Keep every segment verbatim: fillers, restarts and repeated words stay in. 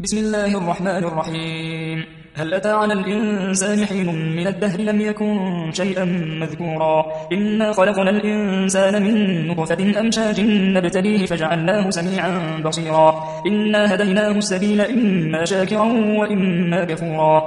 بسم الله الرحمن الرحيم. هل أتى على الإنسان حين من الدهر لم يكن شيئا مذكورا إنا خلقنا الإنسان من نطفة أمشاج نبتليه فجعلناه سميعا بصيرا إنا هديناه السبيل إما شاكرا وإما كفورا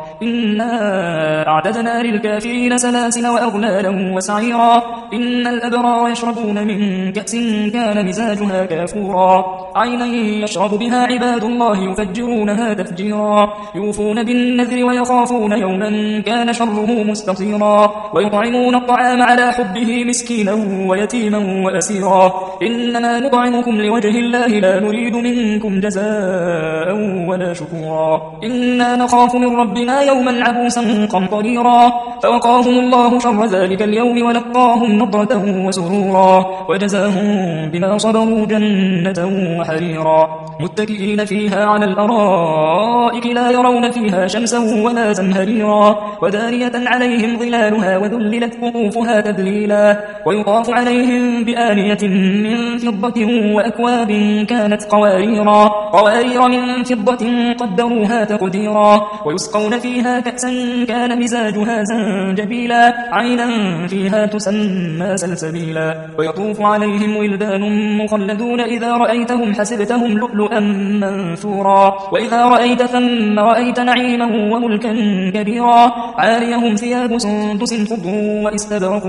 إنا أعتدنا للكافرين سلاسل وأغلالا وسعيرا إن الأبرار يشربون من كأس كان مزاجها كافورا عينا يشرب بها عباد الله يفجرونها تفجيرا يوفون بالنذر ويخافون يوما كان شره مستطيرا ويطعمون الطعام على حبه مسكينا ويتيما وأسيرا إنما نطعمكم لوجه الله لا نريد منكم جزاء ولا شكورا إنا نخاف من ربنا يوما عبوسا قمطريرا فوقاهم الله شر ذلك اليوم ولقاهم نضرة وسرورا وجزاهم بما صبروا جنة وحريرا متكئين فيها على الأرائك لا يرون فيها شمسا ولا زمهريرا ودانية عليهم ظلالها وذللت قطوفها تذليلا ويطاف عليهم بآنية من فضة وأكواب كانت قواريرا قوارير من فضة قدروها تقديرا ويسقون فيها كأسا كان مزاجها زنجبيلا عينا فيها تسمى سلسبيلا ويطوف عليهم ولدان مخلدون إذا رأيتهم حسبتهم لؤلؤا منثورا وإذا رأيت ثم رأيت نعيما وملكا كبيرا عاليهم ثياب سندس خضر واستبرق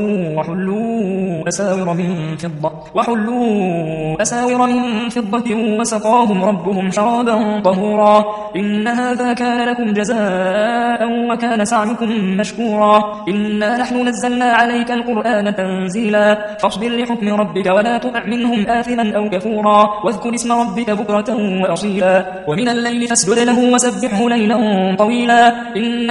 وحلوا أساور من فضة وحلوا أساور من فضة وسقاهم ربهم شرابا طهورا إن هذا كان لكم جزاء وكان سعيكم مشكورا إنا نحن نزلنا عليك القرآن تنزيلا فاصبر لحكم ربك ولا تطع منهم آثما أو كفورا واذكر اسم ربك بكرة وأصيلا ومن الليل فاسجد له وسبحه ليلا طويلا إن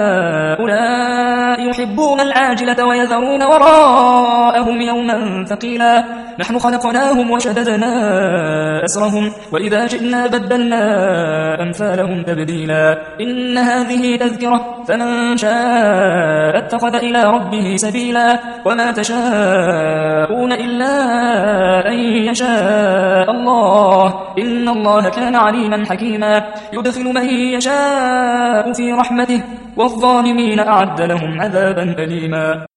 هؤلاء يحبون العاجلة ويذرون وراءهم يوما ثقيلا نحن خلقناهم وشددنا أسرهم وإذا جئنا بدلنا أمثالهم تبديلا إن هذه تذكرة فمن شاء اتخذ إلى ربه سبيلا وما تشاءون إلا أن يشاء الله إن الله كان عليما حكيما يدخل من يشاء في رحمته والظالمين أعد لهم عذابا أليما.